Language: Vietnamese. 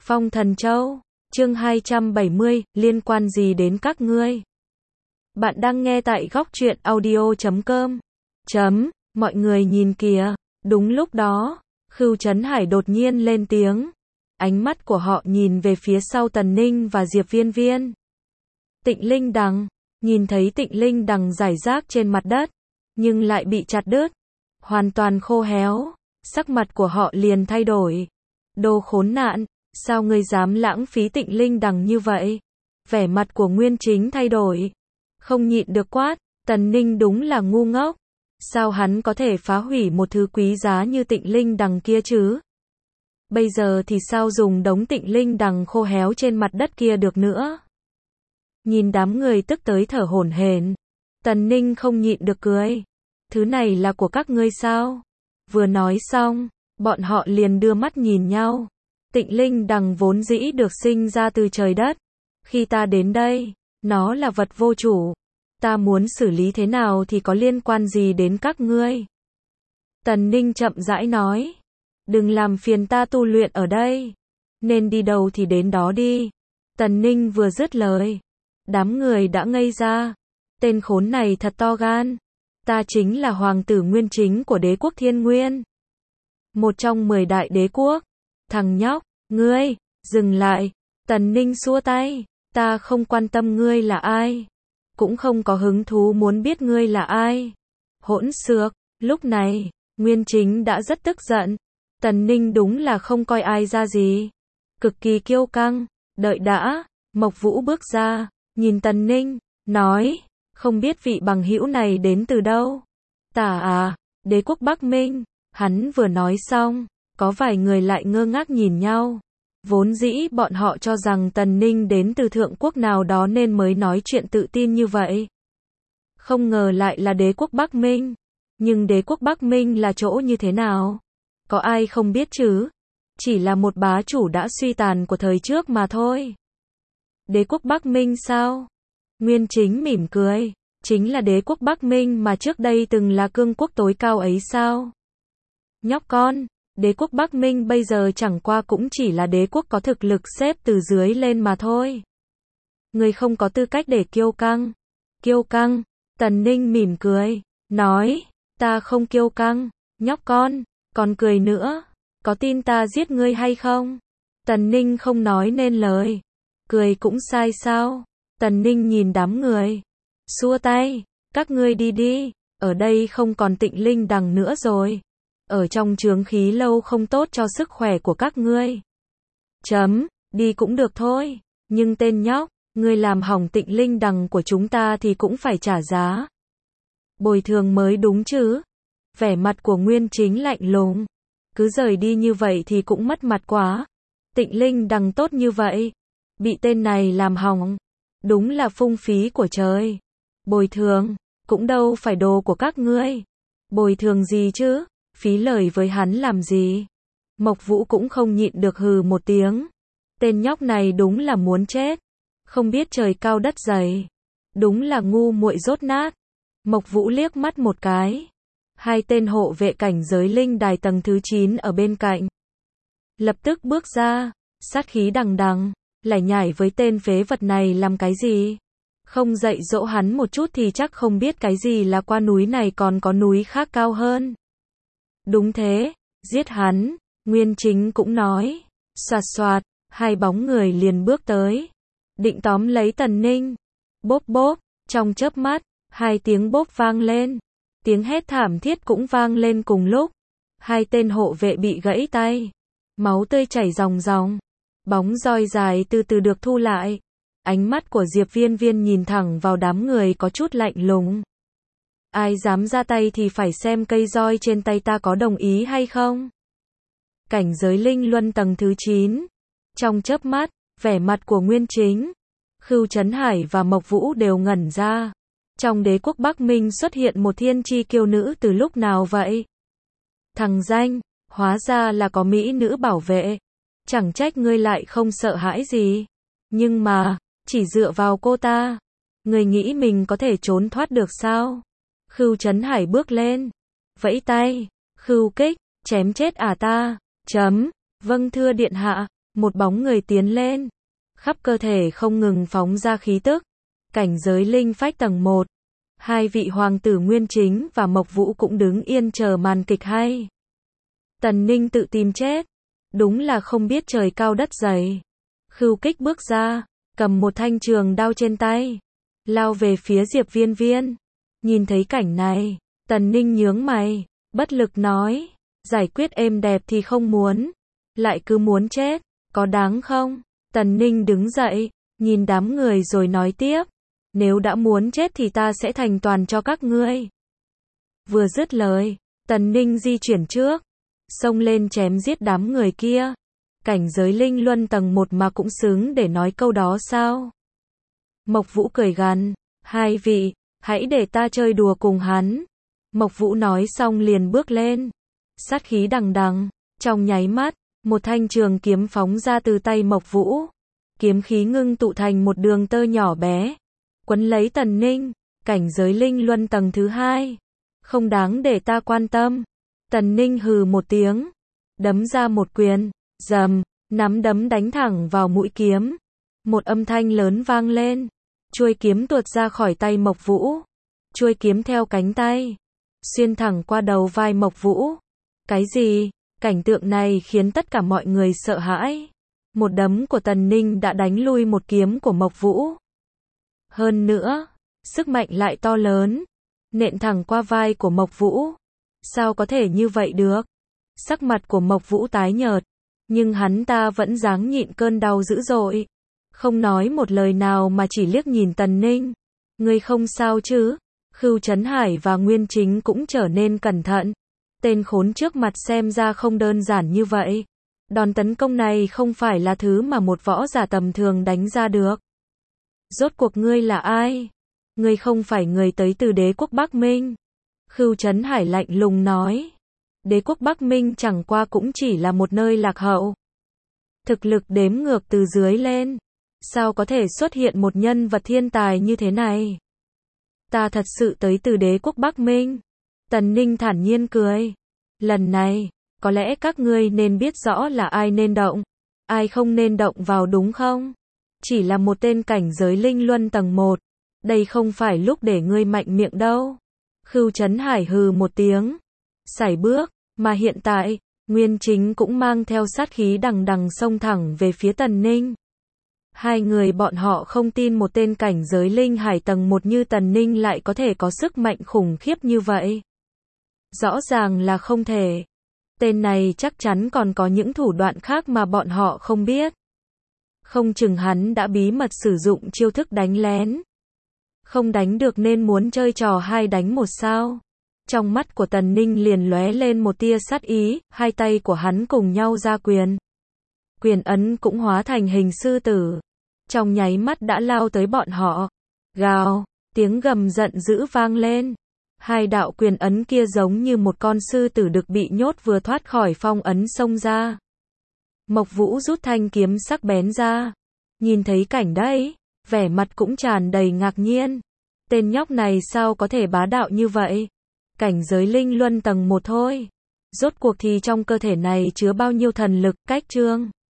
Phong Thần Châu, chương 270, liên quan gì đến các ngươi? Bạn đang nghe tại góc truyện audio.com. Mọi người nhìn kìa, đúng lúc đó, Khưu Trấn Hải đột nhiên lên tiếng. Ánh mắt của họ nhìn về phía sau Tần Ninh và Diệp Viên Viên. Tịnh Linh Đằng, nhìn thấy Tịnh Linh Đằng rải rác trên mặt đất, nhưng lại bị chặt đứt, hoàn toàn khô héo, sắc mặt của họ liền thay đổi. Đồ khốn nạn, sao ngươi dám lãng phí Tịnh Linh Đằng như vậy? Vẻ mặt của Nguyên Chính thay đổi, không nhịn được quát, Tần Ninh đúng là ngu ngốc, sao hắn có thể phá hủy một thứ quý giá như Tịnh Linh Đằng kia chứ? Bây giờ thì sao dùng đống Tịnh Linh Đằng khô héo trên mặt đất kia được nữa? Nhìn đám người tức tới thở hổn hển, Tần Ninh không nhịn được cười. Thứ này là của các ngươi sao? Vừa nói xong, bọn họ liền đưa mắt nhìn nhau. Tịnh Linh Đằng vốn dĩ được sinh ra từ trời đất. Khi ta đến đây, nó là vật vô chủ. Ta muốn xử lý thế nào thì có liên quan gì đến các ngươi? Tần Ninh chậm rãi nói. Đừng làm phiền ta tu luyện ở đây. Nên đi đâu thì đến đó đi. Tần Ninh vừa dứt lời, đám người đã ngây ra. Tên khốn này thật to gan. Ta chính là hoàng tử Nguyên Chính của đế quốc Thiên Nguyên. Một trong 10 đại đế quốc. Thằng nhóc, ngươi, dừng lại. Tần Ninh xua tay. Ta không quan tâm ngươi là ai. Cũng không có hứng thú muốn biết ngươi là ai. Hỗn xược. Lúc này, Nguyên Chính đã rất tức giận. Tần Ninh đúng là không coi ai ra gì. Cực kỳ kiêu căng. Đợi đã. Mộc Vũ bước ra, nhìn Tần Ninh, nói, không biết vị bằng hữu này đến từ đâu. Tả à, đế quốc Bắc Minh. Hắn vừa nói xong, có vài người lại ngơ ngác nhìn nhau. Vốn dĩ bọn họ cho rằng Tần Ninh đến từ thượng quốc nào đó nên mới nói chuyện tự tin như vậy. Không ngờ lại là đế quốc Bắc Minh. Nhưng đế quốc Bắc Minh là chỗ như thế nào? Có ai không biết chứ? Chỉ là một bá chủ đã suy tàn của thời trước mà thôi. Đế quốc Bắc Minh sao? Nguyên Chính mỉm cười. Chính là đế quốc Bắc Minh mà trước đây từng là cương quốc tối cao ấy sao? Nhóc con, đế quốc Bắc Minh bây giờ chẳng qua cũng chỉ là đế quốc có thực lực xếp từ dưới lên mà thôi. Người không có tư cách để kiêu căng. Kiêu căng? Tần Ninh mỉm cười, nói, ta không kiêu căng. Nhóc con, còn cười nữa. Có tin ta giết ngươi hay không? Tần Ninh không nói nên lời. Cười cũng sai sao? Tần Ninh nhìn đám người, xua tay, các ngươi đi đi, ở đây không còn Tịnh Linh Đằng nữa rồi. Ở trong chướng khí lâu không tốt cho sức khỏe của các ngươi. Đi cũng được thôi, nhưng tên nhóc, ngươi làm hỏng Tịnh Linh Đằng của chúng ta thì cũng phải trả giá. Bồi thường mới đúng chứ? Vẻ mặt của Nguyên Chính lạnh lùng. Cứ rời đi như vậy thì cũng mất mặt quá. Tịnh Linh Đằng tốt như vậy, bị tên này làm hỏng. Đúng là phung phí của trời. Bồi thường, cũng đâu phải đồ của các ngươi. Bồi thường gì chứ? Phí lời với hắn làm gì? Mộc Vũ cũng không nhịn được hừ một tiếng. Tên nhóc này đúng là muốn chết. Không biết trời cao đất dày. Đúng là ngu muội dốt nát. Mộc Vũ liếc mắt một cái. Hai tên hộ vệ cảnh giới linh đài tầng thứ 9 ở bên cạnh. Lập tức bước ra, sát khí đằng đằng. Lại nhảy với tên phế vật này làm cái gì? Không dạy dỗ hắn một chút thì chắc không biết cái gì là qua núi này còn có núi khác cao hơn. Đúng thế, giết hắn. Nguyên Chính cũng nói. Xoạt xoạt, hai bóng người liền bước tới. Định tóm lấy Tần Ninh. Bốp bốp, trong chớp mắt, hai tiếng bốp vang lên. Tiếng hét thảm thiết cũng vang lên cùng lúc. Hai tên hộ vệ bị gãy tay. Máu tươi chảy ròng ròng. Bóng roi dài từ từ được thu lại. Ánh mắt của Diệp Viên Viên nhìn thẳng vào đám người có chút lạnh lùng. Ai dám ra tay thì phải xem cây roi trên tay ta có đồng ý hay không. Cảnh giới linh luân tầng thứ 9. Trong chớp mắt, vẻ mặt của Nguyên Chính, Khưu Trấn Hải và Mộc Vũ đều ngẩn ra. Trong đế quốc Bắc Minh xuất hiện một thiên chi kiêu nữ từ lúc nào vậy? Thằng danh, hóa ra là có mỹ nữ bảo vệ. Chẳng trách ngươi lại không sợ hãi gì. Nhưng mà, chỉ dựa vào cô ta, ngươi nghĩ mình có thể trốn thoát được sao? Khưu Trấn Hải bước lên, vẫy tay, khưu kích, chém chết ta. Vâng thưa điện hạ. Một bóng người tiến lên, khắp cơ thể không ngừng phóng ra khí tức. Cảnh giới linh phách tầng 1. Hai vị hoàng tử Nguyên Chính và Mộc Vũ cũng đứng yên chờ màn kịch hay. Tần Ninh tự tìm chết. Đúng là không biết trời cao đất dày. Khưu Kích bước ra, cầm một thanh trường đao trên tay, lao về phía Diệp Viên Viên. Nhìn thấy cảnh này, Tần Ninh nhướng mày, bất lực nói, giải quyết êm đẹp thì không muốn, lại cứ muốn chết, có đáng không? Tần Ninh đứng dậy, nhìn đám người rồi nói tiếp, nếu đã muốn chết thì ta sẽ thành toàn cho các ngươi. Vừa dứt lời, Tần Ninh di chuyển trước, xông lên chém giết đám người kia. Cảnh giới linh luân tầng 1 mà cũng xứng để nói câu đó sao? Mộc Vũ cười gằn, hai vị, hãy để ta chơi đùa cùng hắn. Mộc Vũ nói xong liền bước lên, sát khí đằng đằng, trong nháy mắt, một thanh trường kiếm phóng ra từ tay Mộc Vũ. Kiếm khí ngưng tụ thành một đường tơ nhỏ bé, quấn lấy Tần Ninh. Cảnh giới linh luân tầng thứ 2, không đáng để ta quan tâm. Tần Ninh hừ một tiếng, đấm ra một quyền, rầm, nắm đấm đánh thẳng vào mũi kiếm. Một âm thanh lớn vang lên, chuôi kiếm tuột ra khỏi tay Mộc Vũ. Chuôi kiếm theo cánh tay, xuyên thẳng qua đầu vai Mộc Vũ. Cái gì? Cảnh tượng này khiến tất cả mọi người sợ hãi. Một đấm của Tần Ninh đã đánh lui một kiếm của Mộc Vũ. Hơn nữa, sức mạnh lại to lớn, nện thẳng qua vai của Mộc Vũ. Sao có thể như vậy được? Sắc mặt của Mộc Vũ tái nhợt, nhưng hắn ta vẫn ráng nhịn cơn đau dữ dội, không nói một lời nào mà chỉ liếc nhìn Tần Ninh. Ngươi không sao chứ? Khưu Trấn Hải và Nguyên Chính cũng trở nên cẩn thận. Tên khốn trước mặt xem ra không đơn giản như vậy. Đòn tấn công này không phải là thứ mà một võ giả tầm thường đánh ra được. Rốt cuộc ngươi là ai? Ngươi không phải người tới từ đế quốc Bắc Minh. Khưu Trấn Hải lạnh lùng nói. Đế quốc Bắc Minh chẳng qua cũng chỉ là một nơi lạc hậu. Thực lực đếm ngược từ dưới lên. Sao có thể xuất hiện một nhân vật thiên tài như thế này? Ta thật sự tới từ đế quốc Bắc Minh. Tần Ninh thản nhiên cười. Lần này, có lẽ các ngươi nên biết rõ là ai nên động, ai không nên động vào đúng không? Chỉ là một tên cảnh giới linh luân tầng 1. Đây không phải lúc để ngươi mạnh miệng đâu. Khưu Trấn Hải hừ một tiếng, sải bước, mà hiện tại, Nguyên Chính cũng mang theo sát khí đằng đằng xông thẳng về phía Tần Ninh. Hai người bọn họ không tin một tên cảnh giới linh hải tầng 1 như Tần Ninh lại có thể có sức mạnh khủng khiếp như vậy. Rõ ràng là không thể. Tên này chắc chắn còn có những thủ đoạn khác mà bọn họ không biết. Không chừng hắn đã bí mật sử dụng chiêu thức đánh lén. Không đánh được nên muốn chơi trò 2 đánh 1 sao? Trong mắt của Tần Ninh liền lóe lên một tia sát ý, hai tay của hắn cùng nhau ra quyền. Quyền ấn cũng hóa thành hình sư tử. Trong nháy mắt đã lao tới bọn họ. Gào, tiếng gầm giận dữ vang lên. Hai đạo quyền ấn kia giống như một con sư tử được bị nhốt vừa thoát khỏi phong ấn xông ra. Mộc Vũ rút thanh kiếm sắc bén ra. Nhìn thấy cảnh đấy, vẻ mặt cũng tràn đầy ngạc nhiên. Tên nhóc này sao có thể bá đạo như vậy? Cảnh giới linh luân tầng 1 thôi. Rốt cuộc thì trong cơ thể này chứa bao nhiêu thần lực, cách chương.